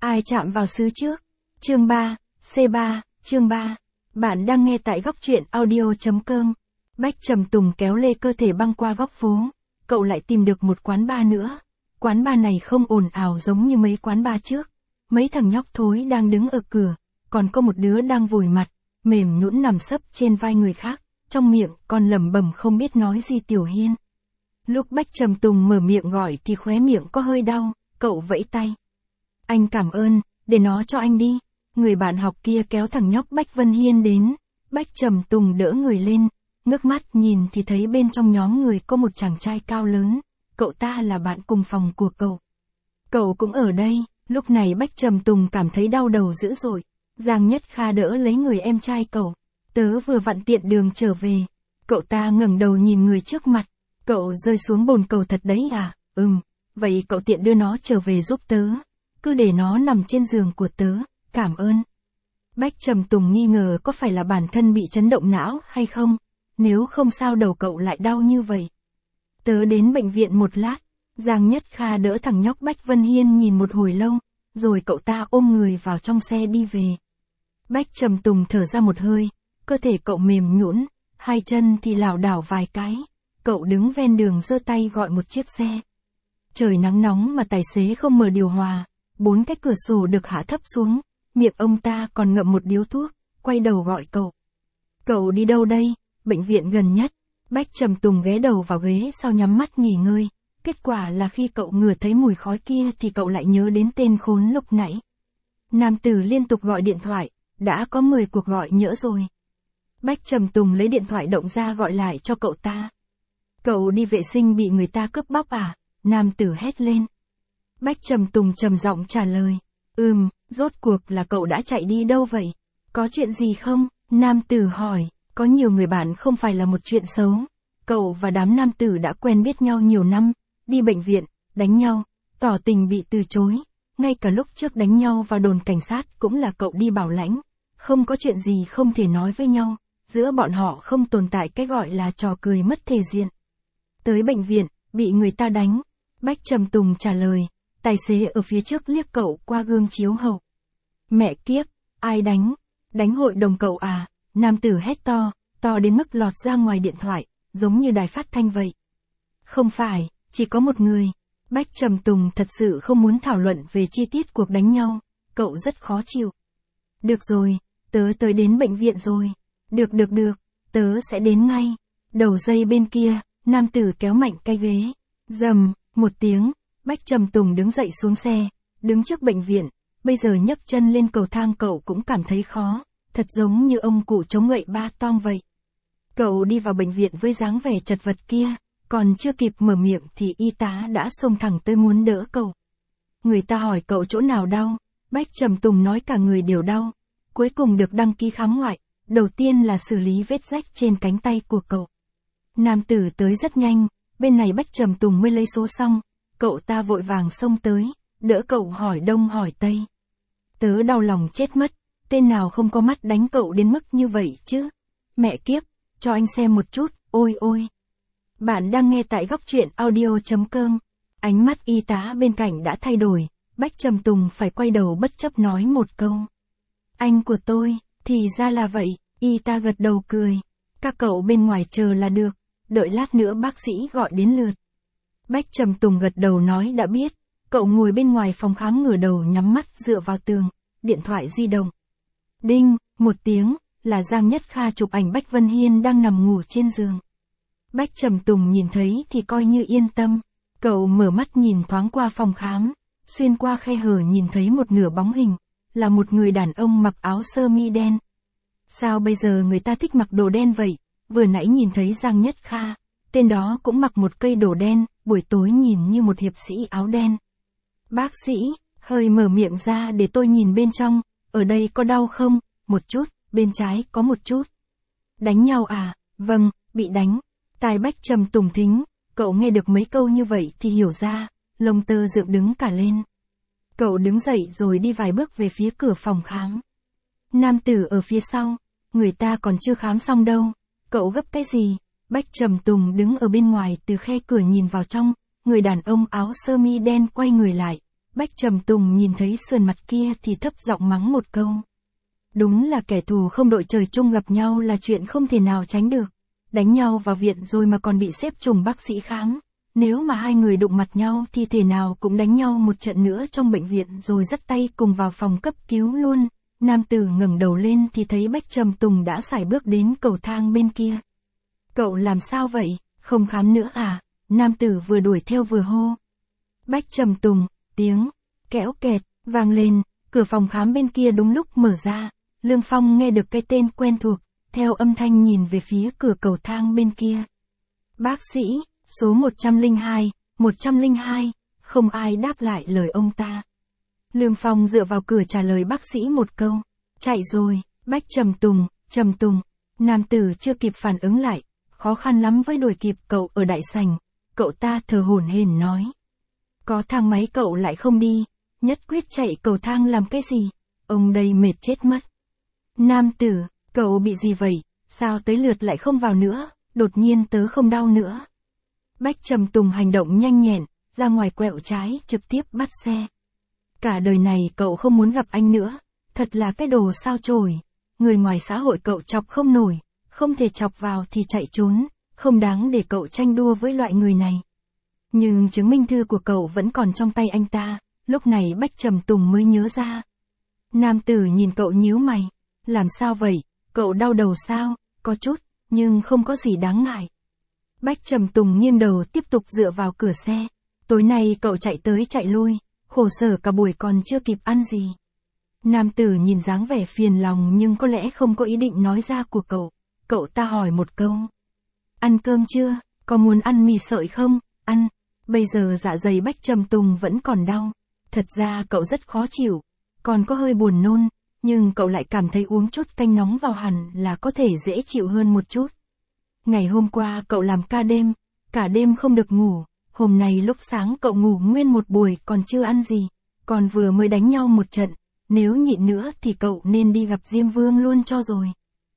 Ai chạm vào xứ trước? Chương 3, C3, chương 3. Bạn đang nghe tại góc truyện audio.com. Bách Trầm Tùng kéo lê cơ thể băng qua góc phố. Cậu lại tìm được một quán bar nữa. Quán bar này không ồn ào giống như mấy quán bar trước. Mấy thằng nhóc thối đang đứng ở cửa. Còn có một đứa đang vùi mặt, mềm nhũn nằm sấp trên vai người khác. Trong miệng còn lẩm bẩm không biết nói gì Tiểu Hiên. Lúc Bách Trầm Tùng mở miệng gọi thì khóe miệng có hơi đau. Cậu vẫy tay. Anh cảm ơn, để nó cho anh đi. Người bạn học kia kéo thằng nhóc Bách Vân Hiên đến. Bách Trầm Tùng đỡ người lên, ngước mắt nhìn thì thấy bên trong nhóm người có một chàng trai cao lớn. Cậu ta là bạn cùng phòng của cậu. Cậu cũng ở đây. Lúc này Bách Trầm Tùng cảm thấy đau đầu dữ dội. Giang Nhất Kha đỡ lấy người em trai cậu. Tớ vừa vặn tiện đường trở về. Cậu ta ngẩng đầu nhìn người trước mặt. Cậu rơi xuống bồn cầu thật đấy à? Vậy cậu tiện đưa nó trở về giúp tớ. Cứ để nó nằm trên giường của tớ. Cảm ơn. Bách Trầm Tùng nghi ngờ có phải là bản thân bị chấn động não hay không. Nếu không sao đầu cậu lại đau như vậy. Tớ đến bệnh viện một lát. Giang Nhất Kha đỡ thằng nhóc Bách Vân Hiên nhìn một hồi lâu. Rồi cậu ta ôm người vào trong xe đi về. Bách Trầm Tùng thở ra một hơi. Cơ thể cậu mềm nhũn, hai chân thì lảo đảo vài cái. Cậu đứng ven đường giơ tay gọi một chiếc xe. Trời nắng nóng mà tài xế không mở điều hòa. 4 cái cửa sổ được hạ thấp xuống. Miệng ông ta còn ngậm một điếu thuốc. Quay đầu gọi cậu. Cậu đi đâu đây? Bệnh viện gần nhất. Bách Trầm Tùng ghé đầu vào ghế sau nhắm mắt nghỉ ngơi. Kết quả là khi cậu ngửi thấy mùi khói kia thì cậu lại nhớ đến tên khốn lúc nãy. Nam tử liên tục gọi điện thoại. Đã có 10 cuộc gọi nhỡ rồi. Bách Trầm Tùng lấy điện thoại động ra gọi lại cho cậu ta. Cậu đi vệ sinh bị người ta cướp bóc à? Nam tử hét lên. Bách Trầm Tùng trầm giọng trả lời. Rốt cuộc là cậu đã chạy đi đâu vậy? Có chuyện gì không? Nam tử hỏi. Có nhiều người bạn không phải là một chuyện xấu. Cậu và đám nam tử đã quen biết nhau nhiều năm. Đi bệnh viện, đánh nhau, tỏ tình bị từ chối. Ngay cả lúc trước đánh nhau vào đồn cảnh sát cũng là cậu đi bảo lãnh. Không có chuyện gì không thể nói với nhau. Giữa bọn họ không tồn tại cái gọi là trò cười mất thể diện. Tới bệnh viện, bị người ta đánh. Bách Trầm Tùng trả lời. Tài xế ở phía trước liếc cậu qua gương chiếu hậu. Mẹ kiếp, ai đánh? Đánh hội đồng cậu à? Nam tử hét to, to đến mức lọt ra ngoài điện thoại, giống như đài phát thanh vậy. Không phải, chỉ có một người. Bách Trầm Tùng thật sự không muốn thảo luận về chi tiết cuộc đánh nhau. Cậu rất khó chịu. Được rồi, tớ tới đến bệnh viện rồi. Được, tớ sẽ đến ngay. Đầu dây bên kia, nam tử kéo mạnh cái ghế. Rầm, một tiếng, Bách Trầm Tùng đứng dậy xuống xe, đứng trước bệnh viện. Bây giờ nhấc chân lên cầu thang cậu cũng cảm thấy khó, thật giống như ông cụ chống gậy ba tong vậy. Cậu đi vào bệnh viện với dáng vẻ chật vật kia, còn chưa kịp mở miệng thì y tá đã xông thẳng tới muốn đỡ cậu. Người ta hỏi cậu chỗ nào đau, Bách Trầm Tùng nói cả người đều đau. Cuối cùng được đăng ký khám ngoại, đầu tiên là xử lý vết rách trên cánh tay của cậu. Nam tử tới rất nhanh, bên này Bách Trầm Tùng mới lấy số xong, cậu ta vội vàng xông tới, đỡ cậu hỏi đông hỏi tây. Tớ đau lòng chết mất, tên nào không có mắt đánh cậu đến mức như vậy chứ? Mẹ kiếp, cho anh xem một chút, ôi. Bạn đang nghe tại góc truyện audio.com. Ánh mắt y tá bên cạnh đã thay đổi, Bách Trầm Tùng phải quay đầu bất chấp nói một câu. Anh của tôi, thì ra là vậy, y tá gật đầu cười. Các cậu bên ngoài chờ là được, đợi lát nữa bác sĩ gọi đến lượt. Bách Trầm Tùng gật đầu nói đã biết. Cậu ngồi bên ngoài phòng khám ngửa đầu nhắm mắt dựa vào tường, điện thoại di động. Đinh, một tiếng, là Giang Nhất Kha chụp ảnh Bách Vân Hiên đang nằm ngủ trên giường. Bách Trầm Tùng nhìn thấy thì coi như yên tâm. Cậu mở mắt nhìn thoáng qua phòng khám, xuyên qua khe hở nhìn thấy một nửa bóng hình, là một người đàn ông mặc áo sơ mi đen. Sao bây giờ người ta thích mặc đồ đen vậy? Vừa nãy nhìn thấy Giang Nhất Kha, tên đó cũng mặc một cây đồ đen, buổi tối nhìn như một hiệp sĩ áo đen. Bác sĩ, hơi mở miệng ra để tôi nhìn bên trong, ở đây có đau không? Một chút, bên trái có một chút. Đánh nhau à? Vâng, bị đánh. Tai Bách Trầm Tùng thính, cậu nghe được mấy câu như vậy thì hiểu ra, lông tơ dựng đứng cả lên. Cậu đứng dậy rồi đi vài bước về phía cửa phòng khám. Nam tử ở phía sau, người ta còn chưa khám xong đâu, cậu gấp cái gì? Bách Trầm Tùng đứng ở bên ngoài từ khe cửa nhìn vào trong, người đàn ông áo sơ mi đen quay người lại, Bách Trầm Tùng nhìn thấy sườn mặt kia thì thấp giọng mắng một câu. Đúng là kẻ thù không đội trời chung gặp nhau là chuyện không thể nào tránh được. Đánh nhau vào viện rồi mà còn bị xếp trùng bác sĩ khám. Nếu mà hai người đụng mặt nhau thì thể nào cũng đánh nhau một trận nữa trong bệnh viện rồi dắt tay cùng vào phòng cấp cứu luôn. Nam tử ngẩng đầu lên thì thấy Bách Trầm Tùng đã sải bước đến cầu thang bên kia. Cậu làm sao vậy, không khám nữa à? Nam tử vừa đuổi theo vừa hô. Bách Trầm Tùng, tiếng kéo kẹt vang lên, cửa phòng khám bên kia đúng lúc mở ra. Lương Phong nghe được cái tên quen thuộc, theo âm thanh nhìn về phía cửa cầu thang bên kia. Bác sĩ, số 102, 102, không ai đáp lại lời ông ta. Lương Phong dựa vào cửa trả lời bác sĩ một câu. Chạy rồi, Bách Trầm Tùng. Nam tử chưa kịp phản ứng lại, khó khăn lắm mới đuổi kịp cậu ở đại sảnh. Cậu ta thở hổn hển nói. Có thang máy cậu lại không đi, nhất quyết chạy cầu thang làm cái gì? Ông đây mệt chết mất. Nam tử, cậu bị gì vậy? Sao tới lượt lại không vào nữa? Đột nhiên tớ không đau nữa. Bách Trầm Tùng hành động nhanh nhẹn, ra ngoài quẹo trái trực tiếp bắt xe. Cả đời này cậu không muốn gặp anh nữa, thật là cái đồ sao chổi. Người ngoài xã hội cậu chọc không nổi, không thể chọc vào thì chạy trốn, không đáng để cậu tranh đua với loại người này. Nhưng chứng minh thư của cậu vẫn còn trong tay anh ta, lúc này Bách Trầm Tùng mới nhớ ra. Nam tử nhìn cậu nhíu mày, làm sao vậy, cậu đau đầu sao? Có chút, nhưng không có gì đáng ngại. Bách Trầm Tùng nghiêng đầu tiếp tục dựa vào cửa xe. Tối nay cậu chạy tới chạy lui, khổ sở cả buổi còn chưa kịp ăn gì. Nam tử nhìn dáng vẻ phiền lòng nhưng có lẽ không có ý định nói ra của cậu. Cậu ta hỏi một câu. Ăn cơm chưa? Có muốn ăn mì sợi không? Ăn. Bây giờ dạ dày Bách Trầm Tùng vẫn còn đau. Thật ra cậu rất khó chịu, còn có hơi buồn nôn, nhưng cậu lại cảm thấy uống chút canh nóng vào hẳn là có thể dễ chịu hơn một chút. Ngày hôm qua cậu làm cả đêm không được ngủ, hôm nay lúc sáng cậu ngủ nguyên một buổi còn chưa ăn gì, còn vừa mới đánh nhau một trận, nếu nhịn nữa thì cậu nên đi gặp Diêm Vương luôn cho rồi.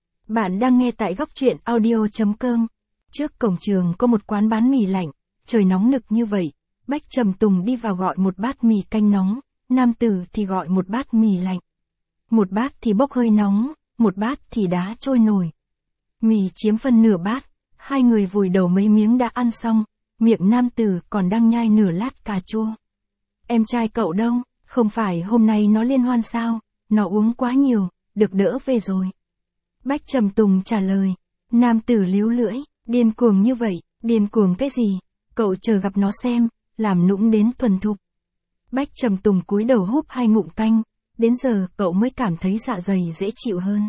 Bạn đang nghe tại góc truyện audio.com. Trước cổng trường có một quán bán mì lạnh, trời nóng nực như vậy, Bách Trầm Tùng đi vào gọi một bát mì canh nóng, nam tử thì gọi một bát mì lạnh. Một bát thì bốc hơi nóng, một bát thì đá trôi nổi. Mì chiếm phân nửa bát, hai người vùi đầu mấy miếng đã ăn xong, miệng nam tử còn đang nhai nửa lát cà chua. Em trai cậu đâu, không phải hôm nay nó liên hoan sao, nó uống quá nhiều, được đỡ về rồi. Bách Trầm Tùng trả lời, nam tử líu lưỡi, điên cuồng như vậy, điên cuồng cái gì, cậu chờ gặp nó xem, làm nũng đến thuần thục. Bách Trầm Tùng cúi đầu húp hai ngụm canh, đến giờ cậu mới cảm thấy dạ dày dễ chịu hơn.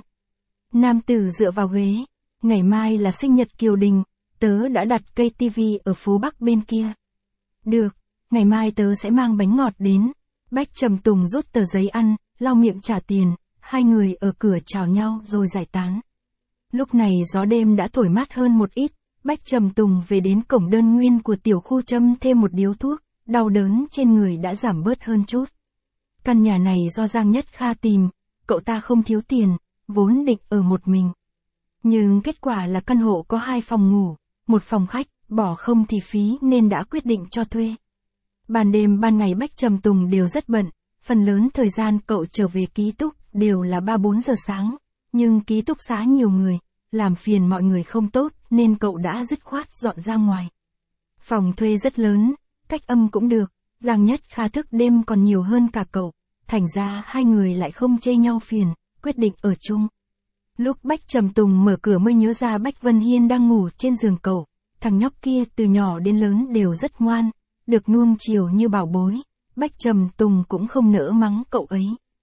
Nam tử dựa vào ghế, ngày mai là sinh nhật Kiều Đình, tớ đã đặt cây tivi ở phố Bắc bên kia. Được, ngày mai tớ sẽ mang bánh ngọt đến. Bách Trầm Tùng rút tờ giấy ăn, lau miệng trả tiền, hai người ở cửa chào nhau rồi giải tán. Lúc này gió đêm đã thổi mát hơn một ít, Bách Trầm Tùng về đến cổng đơn nguyên của tiểu khu châm thêm một điếu thuốc, đau đớn trên người đã giảm bớt hơn chút. Căn nhà này do Giang Nhất Kha tìm, cậu ta không thiếu tiền, vốn định ở một mình. Nhưng kết quả là căn hộ có 2 phòng ngủ, 1 phòng khách, bỏ không thì phí nên đã quyết định cho thuê. Ban đêm ban ngày Bách Trầm Tùng đều rất bận, phần lớn thời gian cậu trở về ký túc đều là 3-4 giờ sáng, nhưng ký túc xá nhiều người, làm phiền mọi người không tốt nên cậu đã dứt khoát dọn ra ngoài. Phòng thuê rất lớn, cách âm cũng được, Giang Nhất Kha thức đêm còn nhiều hơn cả cậu, thành ra hai người lại không chê nhau phiền, quyết định ở chung. Lúc Bách Trầm Tùng mở cửa mới nhớ ra Bách Vân Hiên đang ngủ trên giường cậu, thằng nhóc kia từ nhỏ đến lớn đều rất ngoan, được nuông chiều như bảo bối, Bách Trầm Tùng cũng không nỡ mắng cậu ấy.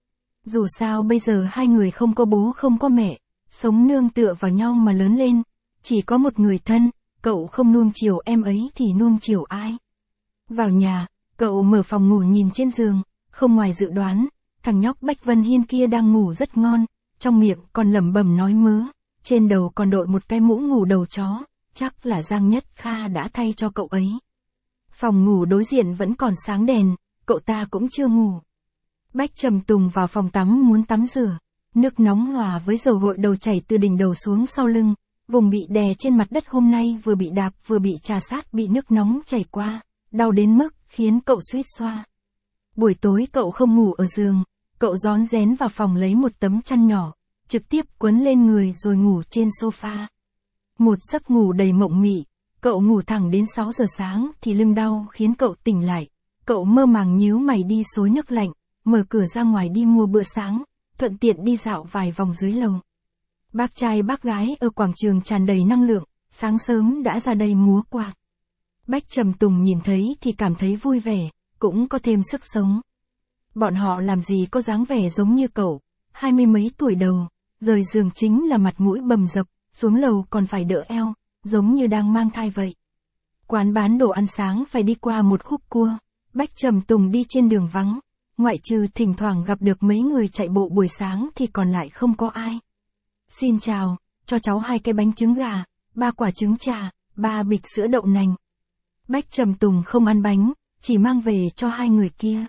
Dù sao bây giờ hai người không có bố không có mẹ, sống nương tựa vào nhau mà lớn lên, chỉ có một người thân, cậu không nuông chiều em ấy thì nuông chiều ai. Vào nhà, cậu mở phòng ngủ nhìn trên giường, không ngoài dự đoán, thằng nhóc Bách Vân Hiên kia đang ngủ rất ngon, trong miệng còn lẩm bẩm nói mớ, trên đầu còn đội một cái mũ ngủ đầu chó, chắc là Giang Nhất Kha đã thay cho cậu ấy. Phòng ngủ đối diện vẫn còn sáng đèn, cậu ta cũng chưa ngủ. Bách Trầm Tùng vào phòng tắm muốn tắm rửa, nước nóng hòa với dầu gội đầu chảy từ đỉnh đầu xuống sau lưng, vùng bị đè trên mặt đất hôm nay vừa bị đạp vừa bị trà sát bị nước nóng chảy qua, đau đến mức khiến cậu suýt xoa. Buổi tối cậu không ngủ ở giường, cậu rón rén vào phòng lấy một tấm chăn nhỏ, trực tiếp quấn lên người rồi ngủ trên sofa. Một giấc ngủ đầy mộng mị, cậu ngủ thẳng đến 6 giờ sáng thì lưng đau khiến cậu tỉnh lại. Cậu mơ màng nhíu mày đi xối nước lạnh, mở cửa ra ngoài đi mua bữa sáng, thuận tiện đi dạo vài vòng dưới lầu. Bác trai bác gái ở quảng trường tràn đầy năng lượng, sáng sớm đã ra đây múa quạt. Bách Trầm Tùng nhìn thấy thì cảm thấy vui vẻ, cũng có thêm sức sống. Bọn họ làm gì có dáng vẻ giống như cậu, 20 mấy tuổi đầu, rời giường chính là mặt mũi bầm dập, xuống lầu còn phải đỡ eo, giống như đang mang thai vậy. Quán bán đồ ăn sáng phải đi qua một khúc cua, Bách Trầm Tùng đi trên đường vắng, ngoại trừ thỉnh thoảng gặp được mấy người chạy bộ buổi sáng thì còn lại không có ai. Xin chào, cho cháu 2 cái bánh trứng gà, 3 quả trứng trà, 3 bịch sữa đậu nành. Bách Trầm Tùng không ăn bánh, chỉ mang về cho 2 người kia.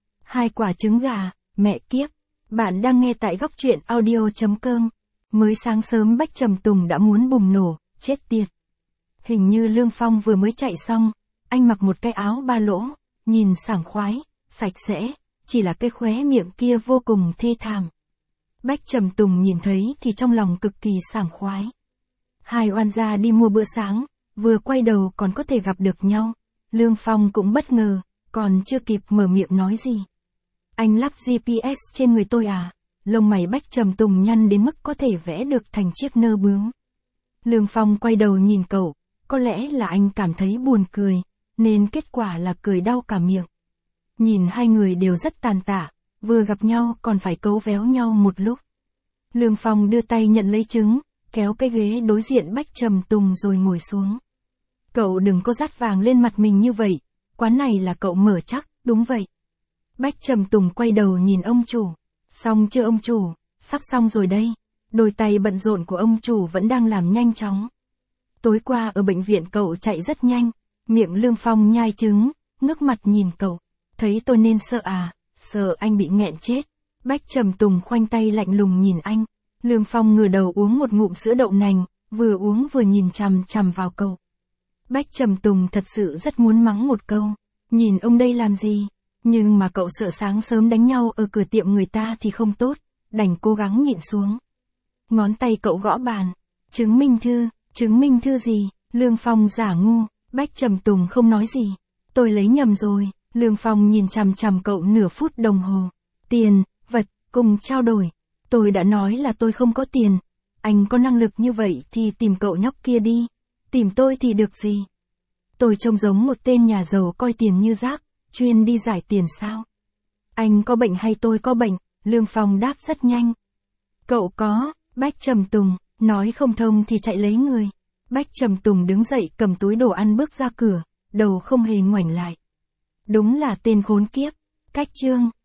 2 quả trứng gà, mẹ kiếp. Bạn đang nghe tại góc truyện audio.com. Mới sáng sớm Bách Trầm Tùng đã muốn bùng nổ, chết tiệt. Hình như Lương Phong vừa mới chạy xong, anh mặc một cái áo ba lỗ, nhìn sảng khoái, sạch sẽ, chỉ là cái khóe miệng kia vô cùng thê thảm. Bách Trầm Tùng nhìn thấy thì trong lòng cực kỳ sảng khoái. 2 oan gia đi mua bữa sáng, vừa quay đầu còn có thể gặp được nhau. Lương Phong cũng bất ngờ, còn chưa kịp mở miệng nói gì. Anh lắp GPS trên người tôi à? Lông mày Bách Trầm Tùng nhăn đến mức có thể vẽ được thành chiếc nơ bướm. Lương Phong quay đầu nhìn cậu, có lẽ là anh cảm thấy buồn cười, nên kết quả là cười đau cả miệng. Nhìn 2 người đều rất tàn tạ, vừa gặp nhau còn phải cấu véo nhau một lúc. Lương Phong đưa tay nhận lấy trứng, kéo cái ghế đối diện Bách Trầm Tùng rồi ngồi xuống. Cậu đừng có dát vàng lên mặt mình như vậy, quán này là cậu mở chắc, đúng vậy. Bách Trầm Tùng quay đầu nhìn ông chủ. Xong chưa ông chủ, sắp xong rồi đây. Đôi tay bận rộn của ông chủ vẫn đang làm nhanh chóng. Tối qua ở bệnh viện cậu chạy rất nhanh, miệng Lương Phong nhai trứng, ngước mặt nhìn cậu. Thấy tôi nên sợ à, sợ anh bị nghẹn chết. Bách Trầm Tùng khoanh tay lạnh lùng nhìn anh. Lương Phong ngửa đầu uống một ngụm sữa đậu nành, vừa uống vừa nhìn chằm chằm vào cậu. Bách Trầm Tùng thật sự rất muốn mắng một câu, nhìn ông đây làm gì, nhưng mà cậu sợ sáng sớm đánh nhau ở cửa tiệm người ta thì không tốt, đành cố gắng nhịn xuống. Ngón tay cậu gõ bàn, chứng minh thư gì, Lương Phong giả ngu, Bách Trầm Tùng không nói gì, tôi lấy nhầm rồi, Lương Phong nhìn chằm chằm cậu nửa phút đồng hồ, tiền, vật, cùng trao đổi, tôi đã nói là tôi không có tiền, anh có năng lực như vậy thì tìm cậu nhóc kia đi. Tìm tôi thì được gì? Tôi trông giống một tên nhà giàu coi tiền như rác, chuyên đi giải tiền sao? Anh có bệnh hay tôi có bệnh? Lương Phong đáp rất nhanh. Cậu có, Bách Trầm Tùng, nói không thông thì chạy lấy người. Bách Trầm Tùng đứng dậy cầm túi đồ ăn bước ra cửa, đầu không hề ngoảnh lại. Đúng là tên khốn kiếp. Cách chương.